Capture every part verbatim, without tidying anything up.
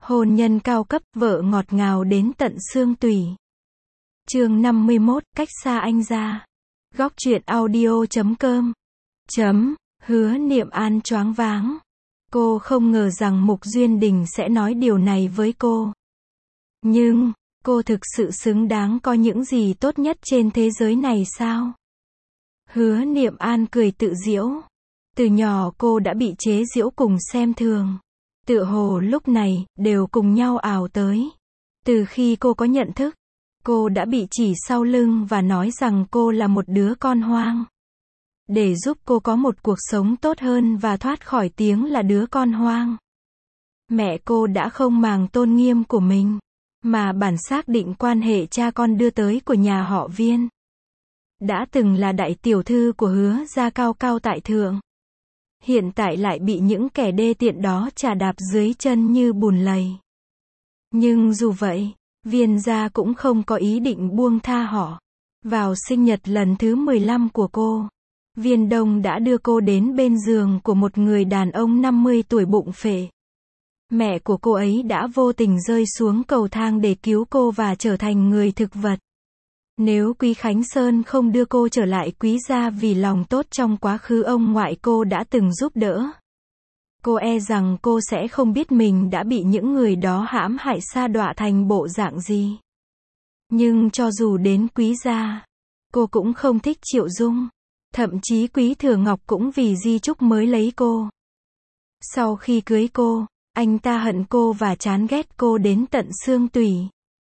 Hôn nhân cao cấp, vợ ngọt ngào đến tận xương tủy. Chương năm mươi mốt, cách xa anh ra. Góc truyện audio chấm com. Chấm, Hứa Niệm An choáng váng. Cô không ngờ rằng Mục Duyên Đình sẽ nói điều này với cô. Nhưng, cô thực sự xứng đáng có những gì tốt nhất trên thế giới này sao? Hứa Niệm An cười tự giễu. Từ nhỏ cô đã bị chế giễu cùng xem thường. Tựa hồ lúc này, đều cùng nhau ào tới. Từ khi cô có nhận thức, cô đã bị chỉ sau lưng và nói rằng cô là một đứa con hoang. Để giúp cô có một cuộc sống tốt hơn và thoát khỏi tiếng là đứa con hoang. Mẹ cô đã không màng tôn nghiêm của mình, mà bản xác định quan hệ cha con đưa tới của nhà họ Viên. Đã từng là đại tiểu thư của Hứa gia cao cao tại thượng. Hiện tại lại bị những kẻ đê tiện đó chà đạp dưới chân như bùn lầy. Nhưng dù vậy, Viên gia cũng không có ý định buông tha họ. Vào sinh nhật lần thứ mười lăm của cô, Viên Đông đã đưa cô đến bên giường của một người đàn ông năm mươi tuổi bụng phệ. Mẹ của cô ấy đã vô tình rơi xuống cầu thang để cứu cô và trở thành người thực vật. Nếu Quý Khánh Sơn không đưa cô trở lại Quý gia vì lòng tốt trong quá khứ ông ngoại cô đã từng giúp đỡ, cô e rằng cô sẽ không biết mình đã bị những người đó hãm hại sa đọa thành bộ dạng gì. Nhưng cho dù đến Quý gia, cô cũng không thích Triệu Dung. Thậm chí Quý Thừa Ngọc cũng vì di chúc mới lấy cô. Sau khi cưới cô, anh ta hận cô và chán ghét cô đến tận xương tủy.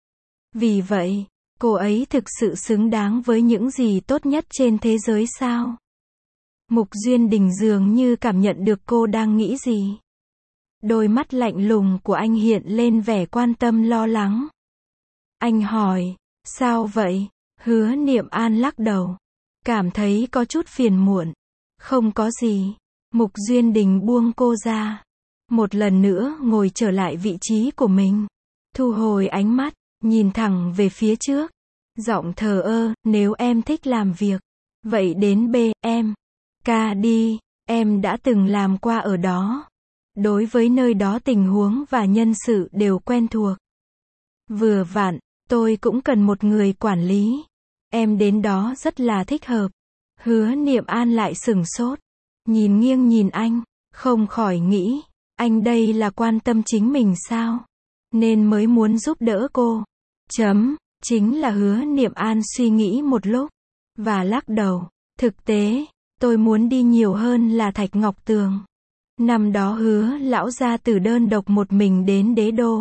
Vì vậy, cô ấy thực sự xứng đáng với những gì tốt nhất trên thế giới sao? Mục Duyên Đình dường như cảm nhận được cô đang nghĩ gì. Đôi mắt lạnh lùng của anh hiện lên vẻ quan tâm lo lắng. Anh hỏi, sao vậy? Hứa Niệm An lắc đầu, cảm thấy có chút phiền muộn. Không có gì. Mục Duyên Đình buông cô ra. Một lần nữa ngồi trở lại vị trí của mình. Thu hồi ánh mắt, nhìn thẳng về phía trước. Giọng thờ ơ, nếu em thích làm việc, vậy đến B, em, ca đi, em đã từng làm qua ở đó. Đối với nơi đó tình huống và nhân sự đều quen thuộc. Vừa vặn, tôi cũng cần một người quản lý. Em đến đó rất là thích hợp. Hứa Niệm An lại sửng sốt. Nhìn nghiêng nhìn anh, không khỏi nghĩ, anh đây là quan tâm chính mình sao? Nên mới muốn giúp đỡ cô. Chấm, chính là Hứa Niệm An suy nghĩ một lúc, và lắc đầu. Thực tế, tôi muốn đi nhiều hơn là Thạch Ngọc Tường. Năm đó Hứa lão gia tử đơn độc một mình đến đế đô.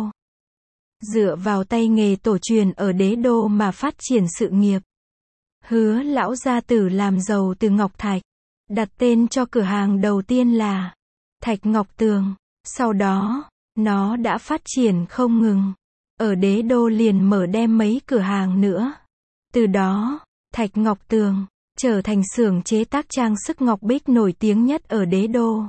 Dựa vào tay nghề tổ truyền ở đế đô mà phát triển sự nghiệp. Hứa lão gia tử làm giàu từ ngọc thạch, đặt tên cho cửa hàng đầu tiên là Thạch Ngọc Tường. Sau đó, nó đã phát triển không ngừng. Ở đế đô liền mở đem mấy cửa hàng nữa. Từ đó, Thạch Ngọc Tường trở thành xưởng chế tác trang sức ngọc bích nổi tiếng nhất ở đế đô.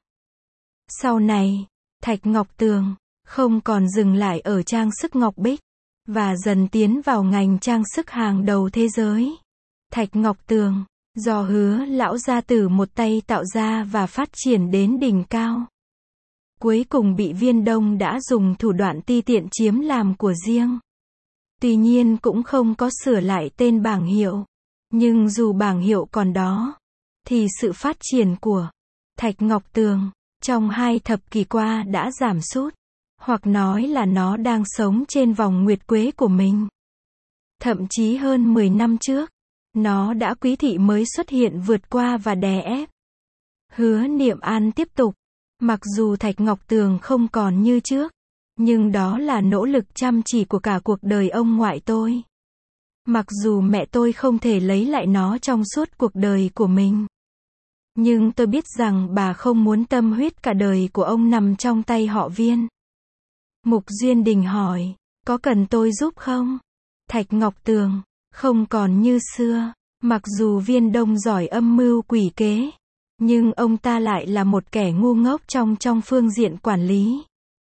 Sau này, Thạch Ngọc Tường không còn dừng lại ở trang sức ngọc bích, và dần tiến vào ngành trang sức hàng đầu thế giới. Thạch Ngọc Tường, do Hứa lão gia tử một tay tạo ra và phát triển đến đỉnh cao. Cuối cùng bị Viên Đông đã dùng thủ đoạn ti tiện chiếm làm của riêng. Tuy nhiên cũng không có sửa lại tên bảng hiệu. Nhưng dù bảng hiệu còn đó, thì sự phát triển của Thạch Ngọc Tường trong hai thập kỷ qua đã giảm sút. Hoặc nói là nó đang sống trên vòng nguyệt quế của mình. Thậm chí hơn mười năm trước, nó đã quý thị mới xuất hiện vượt qua và đè ép. Hứa Niệm An tiếp tục. Mặc dù Thạch Ngọc Tường không còn như trước, nhưng đó là nỗ lực chăm chỉ của cả cuộc đời ông ngoại tôi. Mặc dù mẹ tôi không thể lấy lại nó trong suốt cuộc đời của mình. Nhưng tôi biết rằng bà không muốn tâm huyết cả đời của ông nằm trong tay họ Viên. Mục Duyên Đình hỏi, có cần tôi giúp không? Thạch Ngọc Tường không còn như xưa. Mặc dù Viên Đông giỏi âm mưu quỷ kế, nhưng ông ta lại là một kẻ ngu ngốc trong trong phương diện quản lý.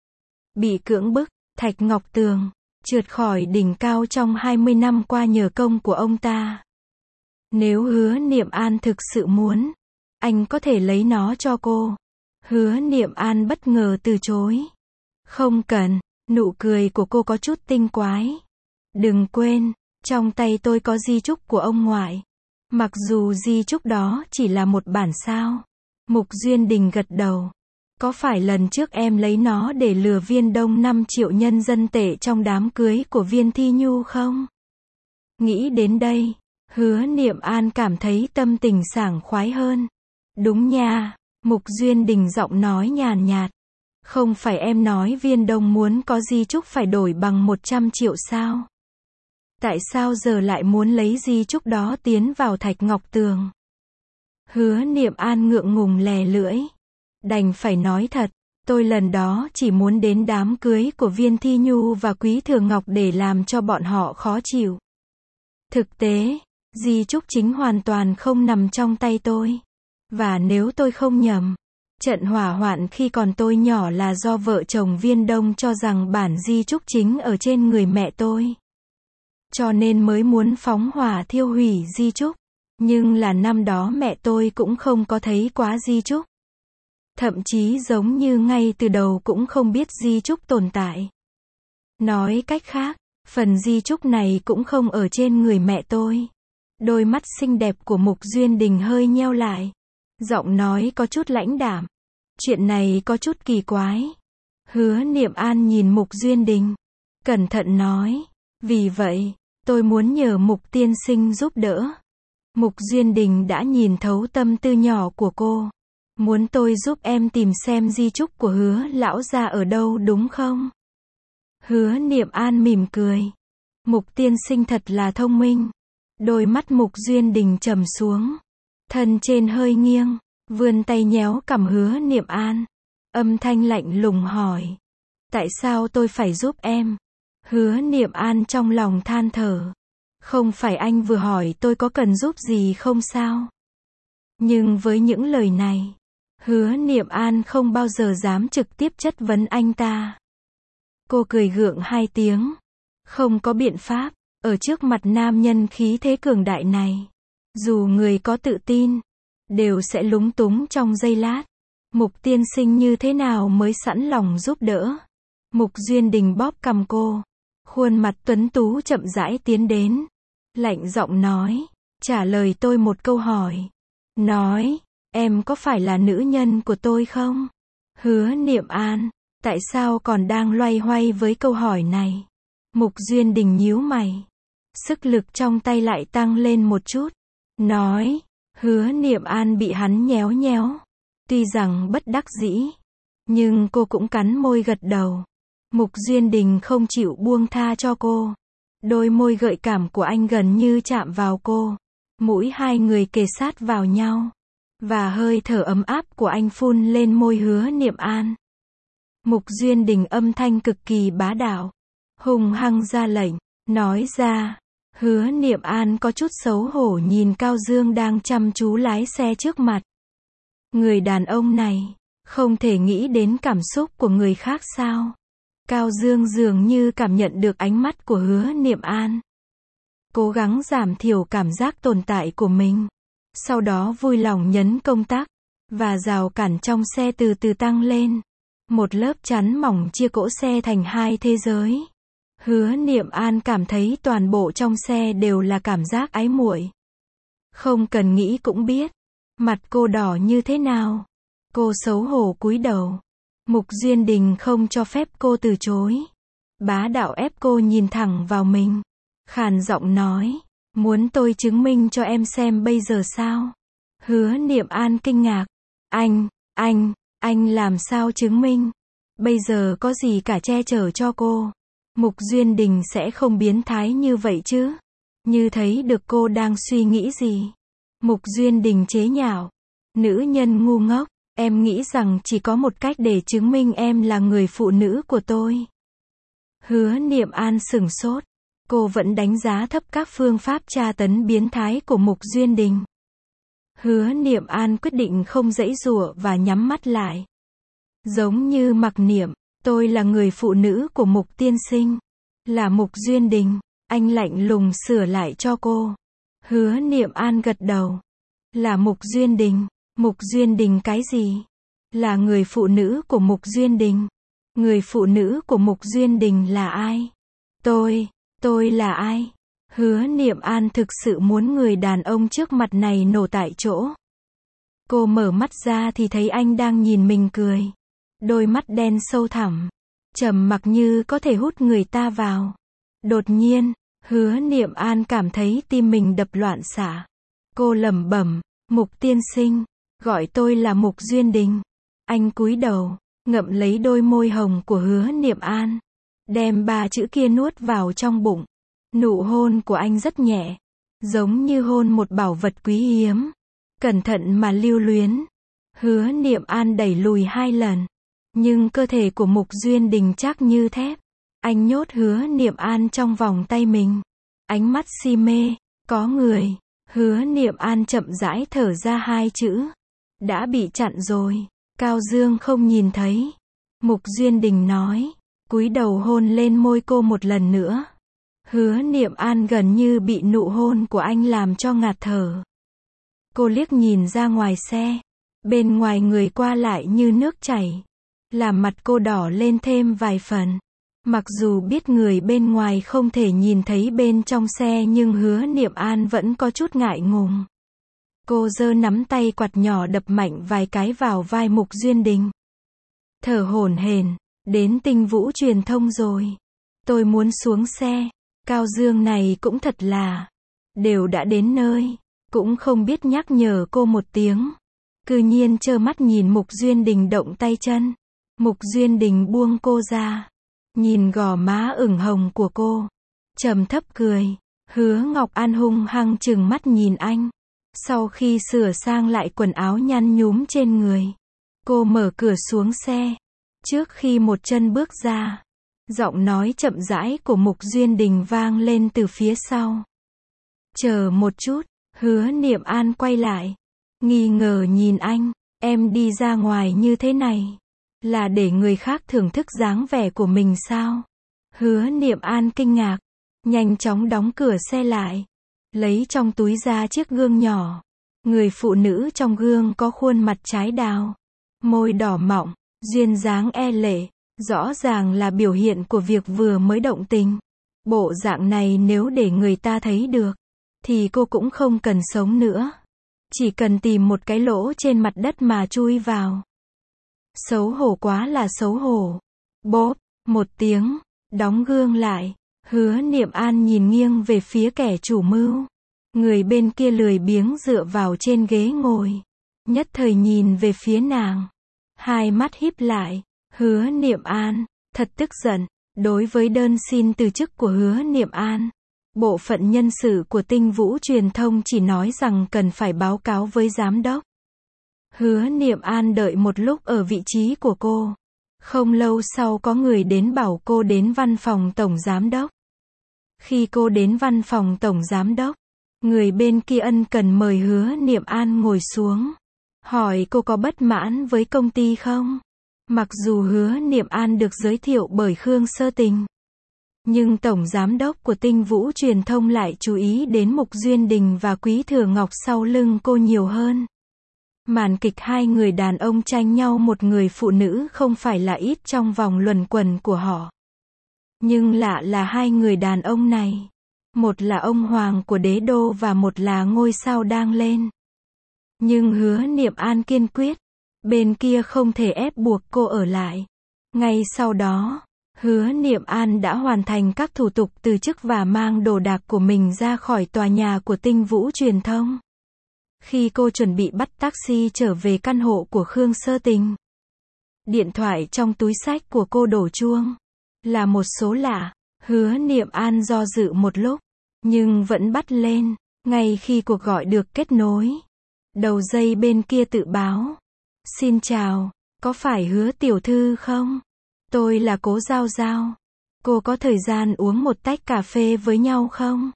Bị cưỡng bức, Thạch Ngọc Tường trượt khỏi đỉnh cao trong hai mươi năm qua nhờ công của ông ta. Nếu Hứa Niệm An thực sự muốn, anh có thể lấy nó cho cô. Hứa Niệm An bất ngờ từ chối. Không cần, Nụ cười của cô có chút tinh quái. Đừng quên, trong tay tôi có di chúc của ông ngoại. Mặc dù di chúc đó chỉ là một bản sao. Mục Duyên Đình gật đầu. Có phải lần trước em lấy nó để lừa Viên Đông năm triệu nhân dân tệ trong đám cưới của Viên Thi Nhu không? Nghĩ đến đây, Hứa Niệm An cảm thấy tâm tình sảng khoái hơn. Đúng nha, Mục Duyên Đình giọng nói nhàn nhạt. Không phải em nói Viên Đông muốn có di chúc phải đổi bằng một trăm triệu sao? Tại sao giờ lại muốn lấy di chúc đó tiến vào thạch ngọc tường? Hứa Niệm An ngượng ngùng lè lưỡi. Đành phải nói thật, tôi lần đó chỉ muốn đến đám cưới của Viên Thi Nhu và Quý Thừa Ngọc để làm cho bọn họ khó chịu. Thực tế, di chúc chính hoàn toàn không nằm trong tay tôi. Và nếu tôi không nhầm, trận hỏa hoạn khi còn tôi nhỏ là do vợ chồng Viên Đông cho rằng bản di chúc chính ở trên người mẹ tôi. Cho nên mới muốn phóng hỏa thiêu hủy di chúc. Nhưng là năm đó mẹ tôi cũng không có thấy quá di chúc. Thậm chí giống như ngay từ đầu cũng không biết di chúc tồn tại. Nói cách khác, phần di chúc này cũng không ở trên người mẹ tôi. Đôi mắt xinh đẹp của Mục Duyên Đình hơi nheo lại. Giọng nói có chút lãnh đạm. Chuyện này có chút kỳ quái. Hứa Niệm An nhìn Mục Duyên Đình. Cẩn thận nói. Vì vậy, tôi muốn nhờ Mục tiên sinh giúp đỡ. Mục Duyên Đình đã nhìn thấu tâm tư nhỏ của cô. Muốn tôi giúp em tìm xem di chúc của Hứa lão gia ở đâu đúng không? Hứa Niệm An mỉm cười. Mục tiên sinh thật là thông minh. Đôi mắt Mục Duyên Đình trầm xuống. Thân trên hơi nghiêng, vươn tay nhéo cằm Hứa Niệm An. Âm thanh lạnh lùng hỏi. Tại sao tôi phải giúp em? Hứa Niệm An trong lòng than thở. Không phải anh vừa hỏi tôi có cần giúp gì không sao? Nhưng với những lời này, Hứa Niệm An không bao giờ dám trực tiếp chất vấn anh ta. Cô cười gượng hai tiếng. Không có biện pháp, ở trước mặt nam nhân khí thế cường đại này. Dù người có tự tin, đều sẽ lúng túng trong giây lát. Mục tiên sinh như thế nào mới sẵn lòng giúp đỡ? Mục Duyên Đình bóp cằm cô. Khuôn mặt tuấn tú chậm rãi tiến đến. Lạnh giọng nói. Trả lời tôi một câu hỏi. Nói, em có phải là nữ nhân của tôi không? Hứa Niệm An, tại sao còn đang loay hoay với câu hỏi này? Mục Duyên Đình nhíu mày. Sức lực trong tay lại tăng lên một chút. Nói, Hứa Niệm An bị hắn nhéo nhéo. Tuy rằng bất đắc dĩ, nhưng cô cũng cắn môi gật đầu. Mục Duyên Đình không chịu buông tha cho cô. Đôi môi gợi cảm của anh gần như chạm vào cô. Mũi hai người kề sát vào nhau. Và hơi thở ấm áp của anh phun lên môi Hứa Niệm An. Mục Duyên Đình âm thanh cực kỳ bá đạo. Hùng hăng ra lệnh. Nói ra. Hứa Niệm An có chút xấu hổ nhìn Cao Dương đang chăm chú lái xe trước mặt. Người đàn ông này, không thể nghĩ đến cảm xúc của người khác sao? Cao Dương dường như cảm nhận được ánh mắt của Hứa Niệm An. Cố gắng giảm thiểu cảm giác tồn tại của mình. Sau đó vui lòng nhấn công tắc. Và rào cản trong xe từ từ tăng lên. Một lớp chắn mỏng chia cỗ xe thành hai thế giới. Hứa Niệm An cảm thấy toàn bộ trong xe đều là cảm giác ái muội. Không cần nghĩ cũng biết. Mặt cô đỏ như thế nào. Cô xấu hổ cúi đầu. Mục Duyên Đình không cho phép cô từ chối. Bá đạo ép cô nhìn thẳng vào mình. Khàn giọng nói. Muốn tôi chứng minh cho em xem bây giờ sao? Hứa Niệm An kinh ngạc. Anh, anh, anh làm sao chứng minh? Bây giờ có gì cả che chở cho cô. Mục Duyên Đình sẽ không biến thái như vậy chứ. Như thấy được cô đang suy nghĩ gì. Mục Duyên Đình chế nhạo. Nữ nhân ngu ngốc. Em nghĩ rằng chỉ có một cách để chứng minh em là người phụ nữ của tôi. Hứa Niệm An sửng sốt. Cô vẫn đánh giá thấp các phương pháp tra tấn biến thái của Mục Duyên Đình. Hứa Niệm An quyết định không giãy giụa và nhắm mắt lại. Giống như mặc niệm, tôi là người phụ nữ của Mục tiên sinh. Là Mục Duyên Đình. Anh lạnh lùng sửa lại cho cô. Hứa Niệm An gật đầu. Là Mục Duyên Đình. Mục Duyên Đình cái gì? Là người phụ nữ của Mục Duyên Đình. Người phụ nữ của Mục Duyên Đình là ai? Tôi, tôi là ai? Hứa Niệm An thực sự muốn người đàn ông trước mặt này nổ tại chỗ. Cô mở mắt ra thì thấy anh đang nhìn mình cười. Đôi mắt đen sâu thẳm, trầm mặc như có thể hút người ta vào. Đột nhiên, Hứa Niệm An cảm thấy tim mình đập loạn xạ. Cô lẩm bẩm, Mục tiên sinh, gọi tôi là Mục Duyên Đình. Anh cúi đầu, ngậm lấy đôi môi hồng của Hứa Niệm An, đem ba chữ kia nuốt vào trong bụng. Nụ hôn của anh rất nhẹ, giống như hôn một bảo vật quý hiếm, cẩn thận mà lưu luyến. Hứa Niệm An đẩy lùi hai lần, nhưng cơ thể của Mục Duyên Đình chắc như thép. Anh nhốt Hứa Niệm An trong vòng tay mình, ánh mắt si mê, có người. Hứa Niệm An chậm rãi thở ra hai chữ, đã bị chặn rồi, Cao Dương không nhìn thấy. Mục Duyên Đình nói, cúi đầu hôn lên môi cô một lần nữa. Hứa Niệm An gần như bị nụ hôn của anh làm cho ngạt thở. Cô liếc nhìn ra ngoài xe, bên ngoài người qua lại như nước chảy, làm mặt cô đỏ lên thêm vài phần. Mặc dù biết người bên ngoài không thể nhìn thấy bên trong xe nhưng Hứa Niệm An vẫn có chút ngại ngùng. Cô giơ nắm tay quạt nhỏ đập mạnh vài cái vào vai Mục Duyên Đình. Thở hổn hển, đến Tinh Vũ Truyền thông rồi. Tôi muốn xuống xe. Cao Dương này cũng thật là, đều đã đến nơi, cũng không biết nhắc nhở cô một tiếng. Cư nhiên trơ mắt nhìn Mục Duyên Đình động tay chân. Mục Duyên Đình buông cô ra, nhìn gò má ửng hồng của cô, trầm thấp cười. Hứa Ngọc An hung hăng trừng mắt nhìn anh. Sau khi sửa sang lại quần áo nhăn nhúm trên người, cô mở cửa xuống xe. Trước khi một chân bước ra, giọng nói chậm rãi của Mục Duyên Đình vang lên từ phía sau. Chờ một chút. Hứa Niệm An quay lại, nghi ngờ nhìn anh. Em đi ra ngoài như thế này, là để người khác thưởng thức dáng vẻ của mình sao? Hứa Niệm An kinh ngạc, nhanh chóng đóng cửa xe lại, lấy trong túi ra chiếc gương nhỏ. Người phụ nữ trong gương có khuôn mặt trái đào, môi đỏ mọng, duyên dáng e lệ, rõ ràng là biểu hiện của việc vừa mới động tình. Bộ dạng này nếu để người ta thấy được, thì cô cũng không cần sống nữa. Chỉ cần tìm một cái lỗ trên mặt đất mà chui vào. Xấu hổ quá là xấu hổ. Bốp, một tiếng, đóng gương lại. Hứa Niệm An nhìn nghiêng về phía kẻ chủ mưu. Người bên kia lười biếng dựa vào trên ghế ngồi, nhất thời nhìn về phía nàng, hai mắt híp lại. Hứa Niệm An, thật tức giận. Đối với đơn xin từ chức của Hứa Niệm An, bộ phận nhân sự của Tinh Vũ Truyền thông chỉ nói rằng cần phải báo cáo với giám đốc. Hứa Niệm An đợi một lúc ở vị trí của cô. Không lâu sau có người đến bảo cô đến văn phòng tổng giám đốc. Khi cô đến văn phòng tổng giám đốc, người bên kia ân cần mời Hứa Niệm An ngồi xuống, hỏi cô có bất mãn với công ty không? Mặc dù Hứa Niệm An được giới thiệu bởi Khương Sơ Tình, nhưng tổng giám đốc của Tinh Vũ Truyền thông lại chú ý đến Mục Duyên Đình và Quý Thừa Ngọc sau lưng cô nhiều hơn. Màn kịch hai người đàn ông tranh nhau một người phụ nữ không phải là ít trong vòng luẩn quẩn của họ. Nhưng lạ là hai người đàn ông này, một là ông hoàng của đế đô và một là ngôi sao đang lên. Nhưng Hứa Niệm An kiên quyết, bên kia không thể ép buộc cô ở lại. Ngay sau đó, Hứa Niệm An đã hoàn thành các thủ tục từ chức và mang đồ đạc của mình ra khỏi tòa nhà của Tinh Vũ Truyền thông. Khi cô chuẩn bị bắt taxi trở về căn hộ của Khương Sơ Tình, điện thoại trong túi xách của cô đổ chuông. Là một số lạ. Hứa Niệm An do dự một lúc, nhưng vẫn bắt lên. Ngay khi cuộc gọi được kết nối, đầu dây bên kia tự báo. Xin chào, có phải Hứa tiểu thư không? Tôi là Cố Giao Giao. Cô có thời gian uống một tách cà phê với nhau không?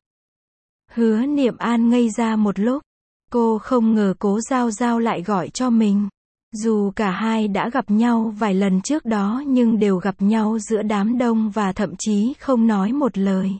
Hứa Niệm An ngây ra một lúc. Cô không ngờ Cố Giao Giao lại gọi cho mình. Dù cả hai đã gặp nhau vài lần trước đó nhưng đều gặp nhau giữa đám đông và thậm chí không nói một lời.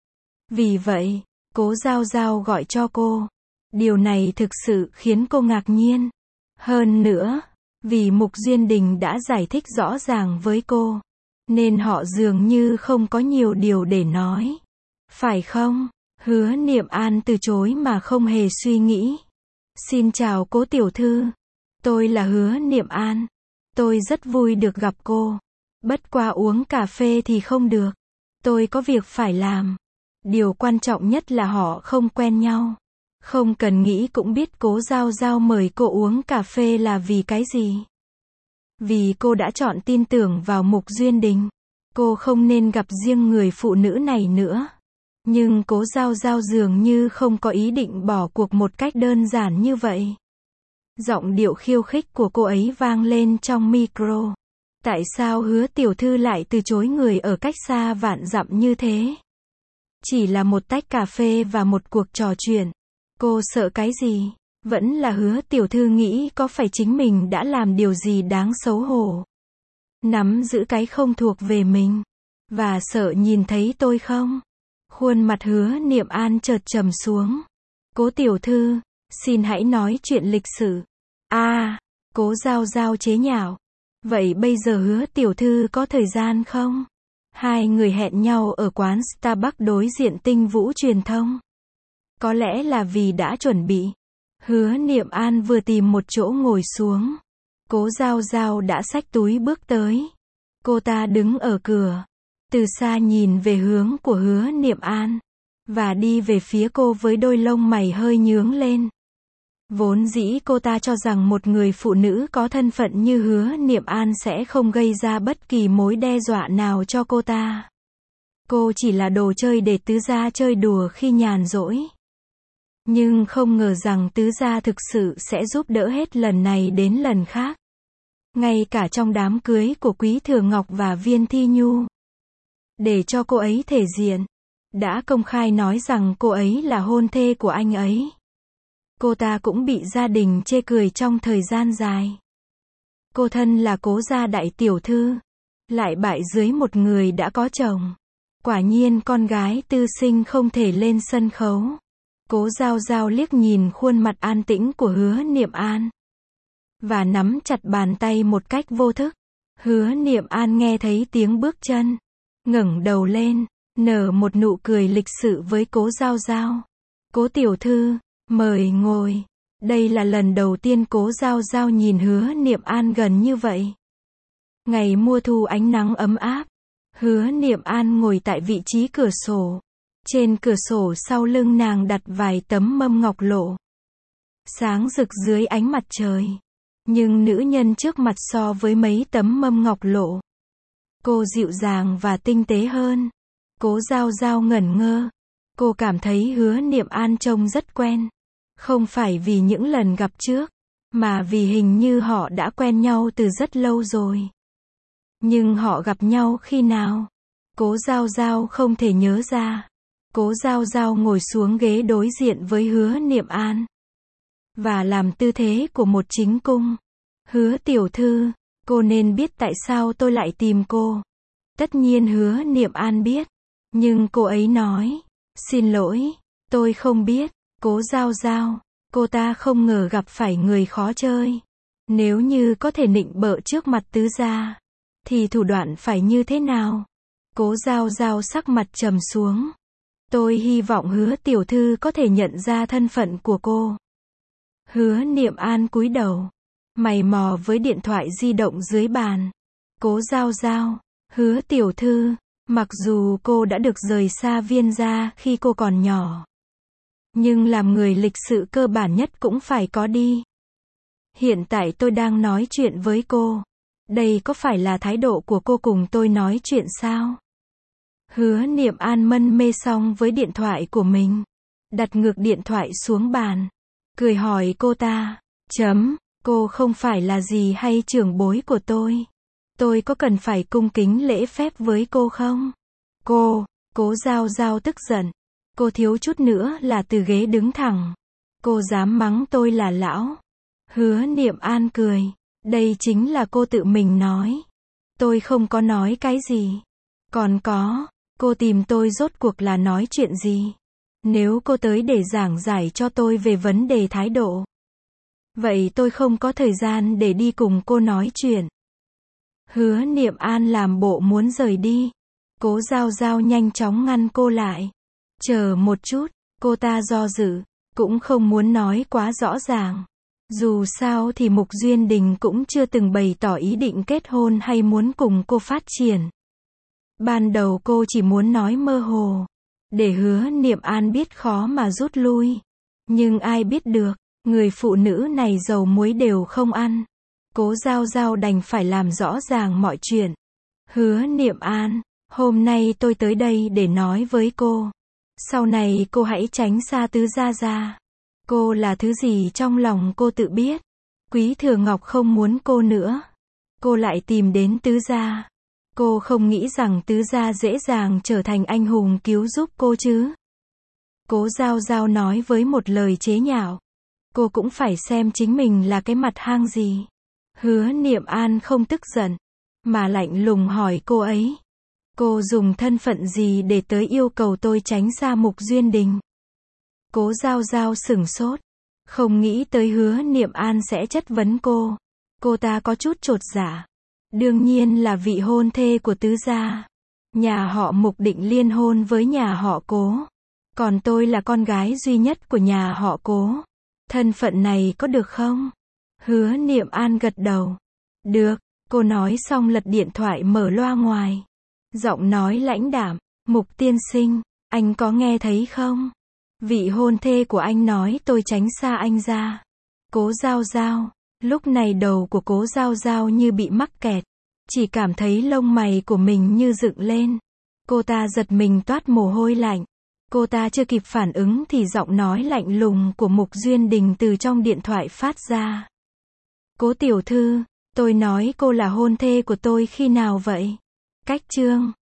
Vì vậy, Cố Giao Giao gọi cho cô. Điều này thực sự khiến cô ngạc nhiên. Hơn nữa, vì Mục Duyên Đình đã giải thích rõ ràng với cô. nên họ dường như không có nhiều điều để nói. Phải không? Hứa Niệm An từ chối mà không hề suy nghĩ. Xin chào cố tiểu thư. Tôi là Hứa Niệm An. Tôi rất vui được gặp cô. Bất qua uống cà phê thì không được. Tôi có việc phải làm. Điều quan trọng nhất là họ không quen nhau. Không cần nghĩ cũng biết cố Giao Giao mời cô uống cà phê là vì cái gì. Vì cô đã chọn tin tưởng vào Mục Duyên Đình. Cô không nên gặp riêng người phụ nữ này nữa. Nhưng cố Giao Giao dường như không có ý định bỏ cuộc một cách đơn giản như vậy. Giọng điệu khiêu khích của cô ấy vang lên trong micro. Tại sao Hứa tiểu thư lại từ chối người ở cách xa vạn dặm như thế? Chỉ là một tách cà phê và một cuộc trò chuyện. Cô sợ cái gì? Vẫn là Hứa tiểu thư nghĩ có phải chính mình đã làm điều gì đáng xấu hổ. Nắm giữ cái không thuộc về mình. Và sợ nhìn thấy tôi không? Khuôn mặt Hứa Niệm An chợt trầm xuống. Cố tiểu thư, xin hãy nói chuyện lịch sử. A, à, cố Giao Giao chế nhạo. Vậy bây giờ Hứa tiểu thư có thời gian không? Hai người hẹn nhau ở quán Starbucks đối diện Tinh Vũ Truyền thông. Có lẽ là vì đã chuẩn bị. Hứa Niệm An vừa tìm một chỗ ngồi xuống. Cố Giao Giao đã xách túi bước tới. Cô ta đứng ở cửa. Từ xa nhìn về hướng của Hứa Niệm An. Và đi về phía cô với đôi lông mày hơi nhướng lên. Vốn dĩ cô ta cho rằng một người phụ nữ có thân phận như Hứa Niệm An sẽ không gây ra bất kỳ mối đe dọa nào cho cô ta. Cô chỉ là đồ chơi để tứ gia chơi đùa khi nhàn rỗi. Nhưng không ngờ rằng tứ gia thực sự sẽ giúp đỡ hết lần này đến lần khác. Ngay cả trong đám cưới của Quý Thừa Ngọc và Viên Thi Nhu. Để cho cô ấy thể diện. Đã công khai nói rằng cô ấy là hôn thê của anh ấy. Cô ta cũng bị gia đình chê cười trong thời gian dài. Cô thân là cố gia đại tiểu thư. Lại bại dưới một người đã có chồng. Quả nhiên con gái tư sinh không thể lên sân khấu. Cố Giao Giao liếc nhìn khuôn mặt an tĩnh của Hứa Niệm An. Và nắm chặt bàn tay một cách vô thức. Hứa Niệm An nghe thấy tiếng bước chân. Ngẩng đầu lên, nở một nụ cười lịch sự với cố Giao Giao. Cố tiểu thư, mời ngồi. Đây là lần đầu tiên cố Giao Giao nhìn Hứa Niệm An gần như vậy. Ngày mùa thu ánh nắng ấm áp. Hứa Niệm An ngồi tại vị trí cửa sổ. Trên cửa sổ sau lưng nàng đặt vài tấm mâm ngọc lộ. Sáng rực dưới ánh mặt trời. Nhưng nữ nhân trước mặt so với mấy tấm mâm ngọc lộ. Cô dịu dàng và tinh tế hơn. Cố Giao Giao ngẩn ngơ. Cô cảm thấy Hứa Niệm An trông rất quen. Không phải vì những lần gặp trước. Mà vì hình như họ đã quen nhau từ rất lâu rồi. Nhưng họ gặp nhau khi nào? Cố Giao Giao không thể nhớ ra. Cố Giao Giao ngồi xuống ghế đối diện với Hứa Niệm An. Và làm tư thế của một chính cung. Hứa tiểu thư, cô nên biết tại sao tôi lại tìm cô. Tất nhiên Hứa Niệm An biết. Nhưng cô ấy nói. Xin lỗi, tôi không biết. Cố Giao Giao, cô ta không ngờ gặp phải người khó chơi. Nếu như có thể nịnh bợ trước mặt tứ gia. Thì thủ đoạn phải như thế nào? Cố Giao Giao sắc mặt trầm xuống. Tôi hy vọng Hứa tiểu thư có thể nhận ra thân phận của cô. Hứa Niệm An cúi đầu. Mày mò với điện thoại di động dưới bàn. Cố Giao Giao, Hứa tiểu thư, mặc dù cô đã được rời xa Viên gia khi cô còn nhỏ. Nhưng làm người lịch sự cơ bản nhất cũng phải có đi. Hiện tại tôi đang nói chuyện với cô. Đây có phải là thái độ của cô cùng tôi nói chuyện sao? Hứa Niệm An mân mê xong với điện thoại của mình. Đặt ngược điện thoại xuống bàn. Cười hỏi cô ta. Chấm, cô không phải là gì hay trưởng bối của tôi. Tôi có cần phải cung kính lễ phép với cô không? Cô, Cố Giao Giao tức giận. Cô thiếu chút nữa là từ ghế đứng thẳng. Cô dám mắng tôi là lão. Hứa Niệm An cười. Đây chính là cô tự mình nói. Tôi không có nói cái gì. Còn có, cô tìm tôi rốt cuộc là nói chuyện gì? Nếu cô tới để giảng giải cho tôi về vấn đề thái độ. Vậy tôi không có thời gian để đi cùng cô nói chuyện. Hứa Niệm An làm bộ muốn rời đi. Cố Giao Giao nhanh chóng ngăn cô lại. Chờ một chút, cô ta do dự, cũng không muốn nói quá rõ ràng. Dù sao thì Mục Duyên Đình cũng chưa từng bày tỏ ý định kết hôn hay muốn cùng cô phát triển. Ban đầu cô chỉ muốn nói mơ hồ, để Hứa Niệm An biết khó mà rút lui. Nhưng ai biết được, người phụ nữ này dầu muối đều không ăn. Cố Giao Giao đành phải làm rõ ràng mọi chuyện. Hứa Niệm An, hôm nay tôi tới đây để nói với cô. Sau này cô hãy tránh xa Tứ Gia Gia. Cô là thứ gì trong lòng cô tự biết. Quý Thừa Ngọc không muốn cô nữa. Cô lại tìm đến Tứ Gia. Cô không nghĩ rằng Tứ Gia dễ dàng trở thành anh hùng cứu giúp cô chứ. Cố Giao Giao nói với một lời chế nhạo. Cô cũng phải xem chính mình là cái mặt hang gì. Hứa Niệm An không tức giận, mà lạnh lùng hỏi cô ấy. Cô dùng thân phận gì để tới yêu cầu tôi tránh xa Mục Duyên Đình? Cố Giao Giao sửng sốt, không nghĩ tới Hứa Niệm An sẽ chất vấn cô. Cô ta có chút chột dạ. Đương nhiên là vị hôn thê của Tứ Gia. Nhà họ Mục định liên hôn với nhà họ Cố. Còn tôi là con gái duy nhất của nhà họ Cố. Thân phận này có được không? Hứa Niệm An gật đầu. Được, cô nói xong lật điện thoại mở loa ngoài. Giọng nói lãnh đạm, Mục tiên sinh, anh có nghe thấy không? Vị hôn thê của anh nói tôi tránh xa anh ra. Cố Giao Giao, lúc này đầu của Cố Giao Giao như bị mắc kẹt. Chỉ cảm thấy lông mày của mình như dựng lên. Cô ta giật mình toát mồ hôi lạnh. Cô ta chưa kịp phản ứng thì giọng nói lạnh lùng của Mục Duyên Đình từ trong điện thoại phát ra. Cố tiểu thư, tôi nói cô là hôn thê của tôi khi nào vậy? Cách chương